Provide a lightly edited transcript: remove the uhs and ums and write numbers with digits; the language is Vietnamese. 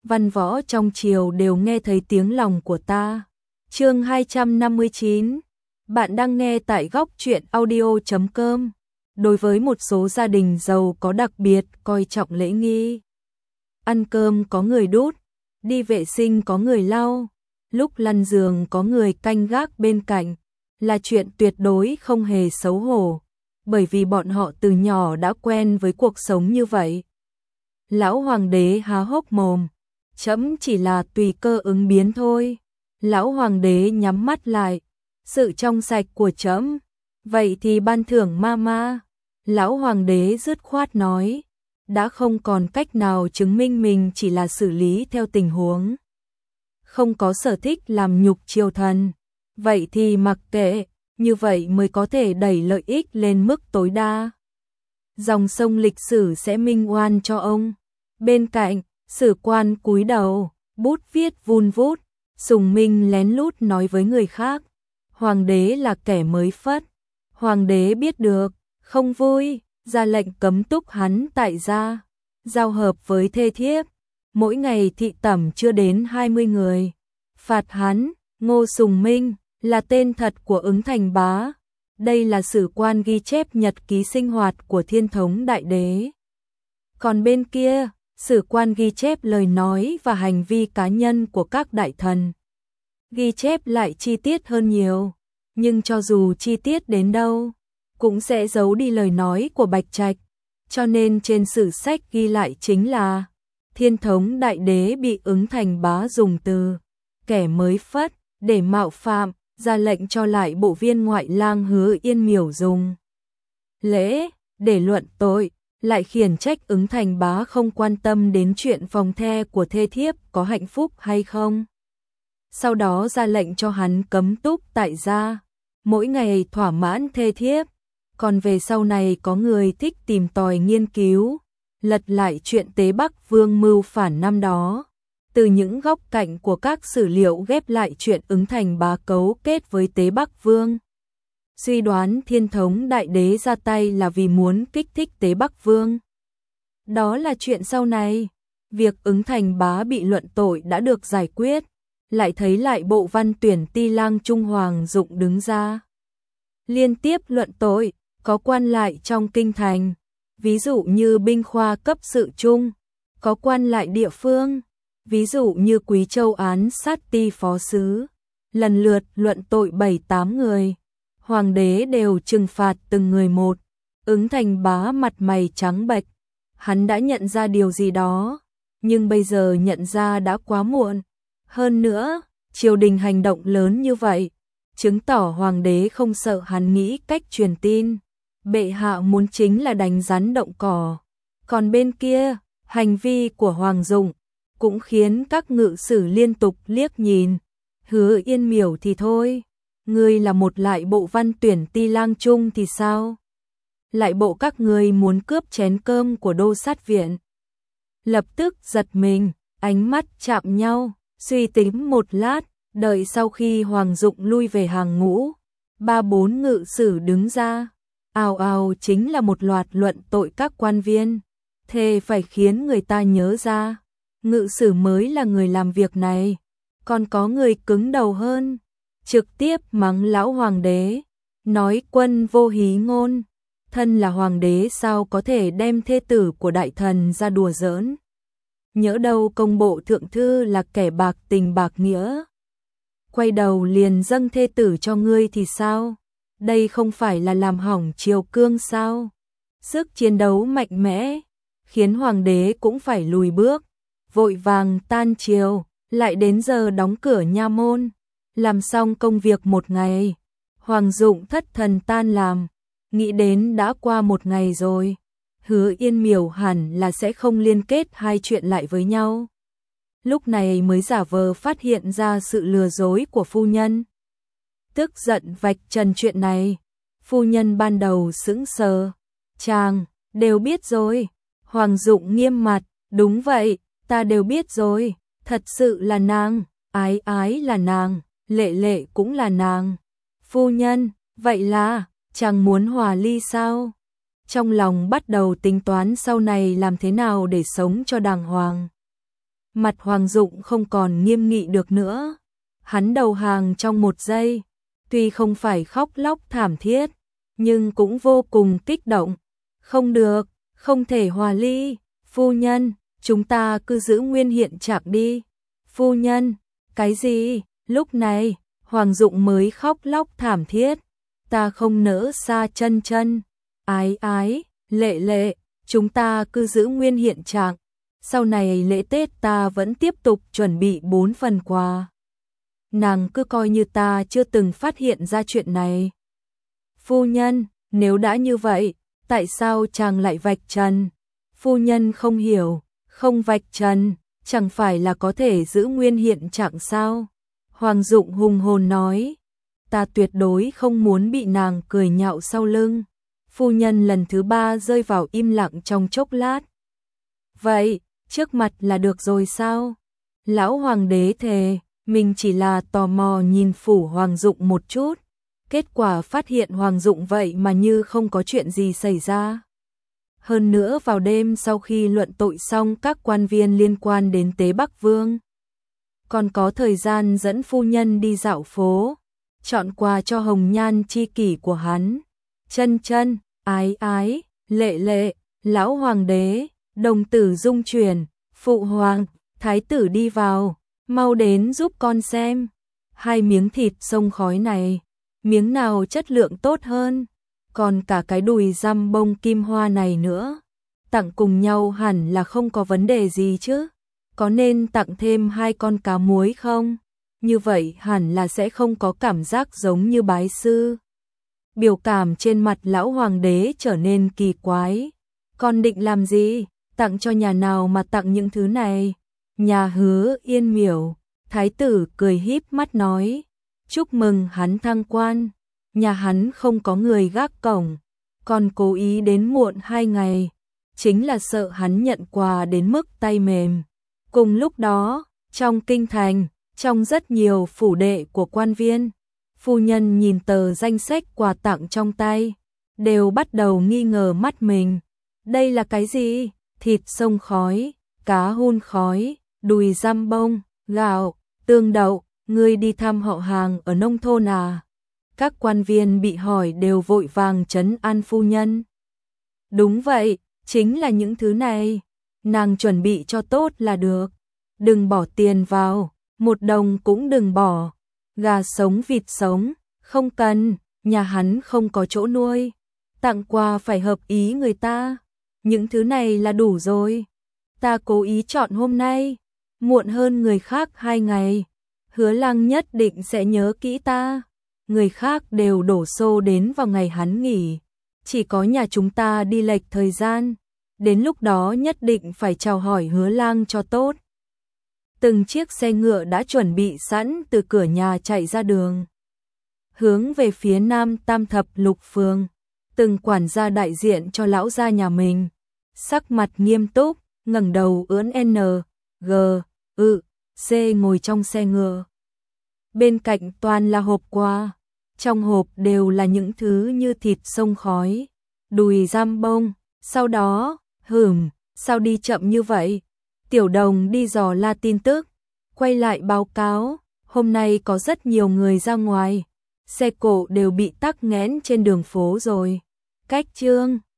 văn võ trong triều đều nghe thấy tiếng lòng của ta. Chương 259. Bạn đang nghe tại góc truyện audio.com. Đối với một số gia đình giàu có đặc biệt coi trọng lễ nghi. Ăn cơm có người đút, đi vệ sinh có người lau, lúc lăn giường có người canh gác bên cạnh, là chuyện tuyệt đối không hề xấu hổ, bởi vì bọn họ từ nhỏ đã quen với cuộc sống như vậy. Lão hoàng đế há hốc mồm, trẫm chỉ là tùy cơ ứng biến thôi. Lão hoàng đế nhắm mắt lại, sự trong sạch của trẫm, vậy thì ban thưởng mama. Lão hoàng đế dứt khoát nói, đã không còn cách nào chứng minh mình chỉ là xử lý theo tình huống. Không có sở thích làm nhục triều thần, vậy thì mặc kệ, như vậy mới có thể đẩy lợi ích lên mức tối đa. Dòng sông lịch sử sẽ minh oan cho ông. Bên cạnh, sử quan cúi đầu, bút viết vun vút, Sùng Minh lén lút nói với người khác, hoàng đế là kẻ mới phất. Hoàng đế biết được, không vui, ra lệnh cấm túc hắn tại gia, giao hợp với thê thiếp, mỗi ngày thị tẩm chưa đến 20 người. Phạt hắn, Ngô Sùng Minh, là tên thật của Ứng Thành Bá. Đây là sử quan ghi chép nhật ký sinh hoạt của Thiên Thống Đại Đế. Còn bên kia, sử quan ghi chép lời nói và hành vi cá nhân của các đại thần. Ghi chép lại chi tiết hơn nhiều, nhưng cho dù chi tiết đến đâu, cũng sẽ giấu đi lời nói của Bạch Trạch, cho nên trên sử sách ghi lại chính là Thiên Thống Đại Đế bị Ứng Thành Bá dùng từ kẻ mới phất để mạo phạm, ra lệnh cho lại bộ viên ngoại lang Hứa Yên Miểu dùng lễ để luận tội, lại khiển trách Ứng Thành Bá không quan tâm đến chuyện phòng the của thê thiếp có hạnh phúc hay không. Sau đó ra lệnh cho hắn cấm túc tại gia, mỗi ngày thỏa mãn thê thiếp. Còn về sau này có người thích tìm tòi nghiên cứu, lật lại chuyện Tế Bắc Vương mưu phản năm đó, từ những góc cạnh của các sử liệu ghép lại chuyện Ứng Thành Bá cấu kết với Tế Bắc Vương. Suy đoán Thiên Thống Đại Đế ra tay là vì muốn kích thích Tế Bắc Vương. Đó là chuyện sau này, việc Ứng Thành Bá bị luận tội đã được giải quyết, lại thấy lại bộ văn tuyển ti lang Trung Hoàng Dụng đứng ra liên tiếp luận tội, có quan lại trong kinh thành, ví dụ như binh khoa cấp sự trung, có quan lại địa phương, ví dụ như Quý Châu án sát ti phó sứ, lần lượt luận tội 7-8 người. Hoàng đế đều trừng phạt từng người một. Ứng Thành Bá mặt mày trắng bệch, hắn đã nhận ra điều gì đó, nhưng bây giờ nhận ra đã quá muộn. Hơn nữa, triều đình hành động lớn như vậy, chứng tỏ hoàng đế không sợ hắn nghĩ cách truyền tin. Bệ hạ muốn chính là đánh rắn động cỏ. Còn bên kia, hành vi của Hoàng Dụng cũng khiến các ngự sử liên tục liếc nhìn. Hứa Yên Miểu thì thôi, ngươi là một lại bộ văn tuyển ti lang trung thì sao? Lại bộ các ngươi muốn cướp chén cơm của đô sát viện. Lập tức giật mình, ánh mắt chạm nhau, suy tính một lát, đợi sau khi Hoàng Dụng lui về hàng ngũ, 3-4 ngự sử đứng ra, ào ào chính là một loạt luận tội các quan viên, thề phải khiến người ta nhớ ra, ngự sử mới là người làm việc này. Còn có người cứng đầu hơn, trực tiếp mắng lão hoàng đế, nói quân vô hí ngôn, thân là hoàng đế sao có thể đem thê tử của đại thần ra đùa giỡn. Nhỡ đâu công bộ thượng thư là kẻ bạc tình bạc nghĩa, quay đầu liền dâng thê tử cho ngươi thì sao? Đây không phải là làm hỏng triều cương sao? Sức chiến đấu mạnh mẽ, khiến hoàng đế cũng phải lùi bước, vội vàng tan triều, lại đến giờ đóng cửa nha môn, làm xong công việc một ngày. Hoàng Dụng thất thần tan làm, nghĩ đến đã qua một ngày rồi, Hứa Yên Miểu hẳn là sẽ không liên kết hai chuyện lại với nhau. Lúc này mới giả vờ phát hiện ra sự lừa dối của phu nhân. Tức giận vạch trần chuyện này, phu nhân ban đầu sững sờ, chàng, đều biết rồi. Hoàng Dụng nghiêm mặt, đúng vậy, ta đều biết rồi, thật sự là nàng, ái ái là nàng, lệ lệ cũng là nàng. Phu nhân, vậy là, chàng muốn hòa ly sao? Trong lòng bắt đầu tính toán sau này làm thế nào để sống cho đàng hoàng. Mặt Hoàng Dụng không còn nghiêm nghị được nữa. Hắn đầu hàng trong một giây, tuy không phải khóc lóc thảm thiết, nhưng cũng vô cùng kích động. Không được, không thể hòa ly, phu nhân, chúng ta cứ giữ nguyên hiện trạng đi. Phu nhân, cái gì? Lúc này, Hoàng Dụng mới khóc lóc thảm thiết. Ta không nỡ xa chân chân, ái ái, lệ lệ, chúng ta cứ giữ nguyên hiện trạng. Sau này lễ Tết ta vẫn tiếp tục chuẩn bị 4 phần quà. Nàng cứ coi như ta chưa từng phát hiện ra chuyện này. Phu nhân, nếu đã như vậy, tại sao chàng lại vạch trần? Phu nhân không hiểu, không vạch trần, chẳng phải là có thể giữ nguyên hiện trạng sao? Hoàng Dụng hùng hồn nói, ta tuyệt đối không muốn bị nàng cười nhạo sau lưng. Phu nhân lần thứ 3 rơi vào im lặng trong chốc lát. Vậy, trước mặt là được rồi sao? Lão hoàng đế thề, mình chỉ là tò mò nhìn phủ Hoàng Dụng một chút. Kết quả phát hiện Hoàng Dụng vậy mà như không có chuyện gì xảy ra. Hơn nữa vào đêm sau khi luận tội xong các quan viên liên quan đến Tế Bắc Vương, còn có thời gian dẫn phu nhân đi dạo phố, chọn quà cho hồng nhan chi kỷ của hắn. Chân chân, ái ái, lệ lệ, lão hoàng đế, đồng tử dung chuyển, phụ hoàng, thái tử đi vào, mau đến giúp con xem. 2 miếng thịt sông khói này, miếng nào chất lượng tốt hơn, còn cả cái đùi dăm bông kim hoa này nữa. Tặng cùng nhau hẳn là không có vấn đề gì chứ. Có nên tặng thêm 2 con cá muối không? Như vậy hẳn là sẽ không có cảm giác giống như bái sư. Biểu cảm trên mặt lão hoàng đế trở nên kỳ quái. Con định làm gì? Tặng cho nhà nào mà tặng những thứ này? Nhà Hứa Yên Miểu. Thái tử cười híp mắt nói, chúc mừng hắn thăng quan. Nhà hắn không có người gác cổng, còn cố ý đến muộn 2 ngày, chính là sợ hắn nhận quà đến mức tay mềm. Cùng lúc đó, trong kinh thành, trong rất nhiều phủ đệ của quan viên, phu nhân nhìn tờ danh sách quà tặng trong tay, đều bắt đầu nghi ngờ mắt mình. Đây là cái gì? Thịt sông khói, cá hun khói, đùi dăm bông, gạo, tương đậu, ngươi đi thăm họ hàng ở nông thôn à? Các quan viên bị hỏi đều vội vàng trấn an phu nhân. Đúng vậy, chính là những thứ này, nàng chuẩn bị cho tốt là được. Đừng bỏ tiền vào, 1 đồng cũng đừng bỏ. Gà sống vịt sống, không cần, nhà hắn không có chỗ nuôi. Tặng quà phải hợp ý người ta, những thứ này là đủ rồi. Ta cố ý chọn hôm nay, muộn hơn người khác 2 ngày. Hứa Lăng nhất định sẽ nhớ kỹ ta. Người khác đều đổ xô đến vào ngày hắn nghỉ, chỉ có nhà chúng ta đi lệch thời gian. Đến lúc đó nhất định phải chào hỏi Hứa Lang cho tốt. Từng chiếc xe ngựa đã chuẩn bị sẵn từ cửa nhà chạy ra đường, hướng về phía Nam Tam Thập Lục Phường. Từng quản gia đại diện cho lão gia nhà mình, sắc mặt nghiêm túc, ngẩng đầu ưỡn N, G, C ngồi trong xe ngựa. Bên cạnh toàn là hộp quà, trong hộp đều là những thứ như thịt sông khói, đùi dăm bông. Sau đó, sao đi chậm như vậy? Tiểu Đồng đi dò la tin tức, quay lại báo cáo, hôm nay có rất nhiều người ra ngoài, xe cộ đều bị tắc nghẽn trên đường phố rồi. Cách trương,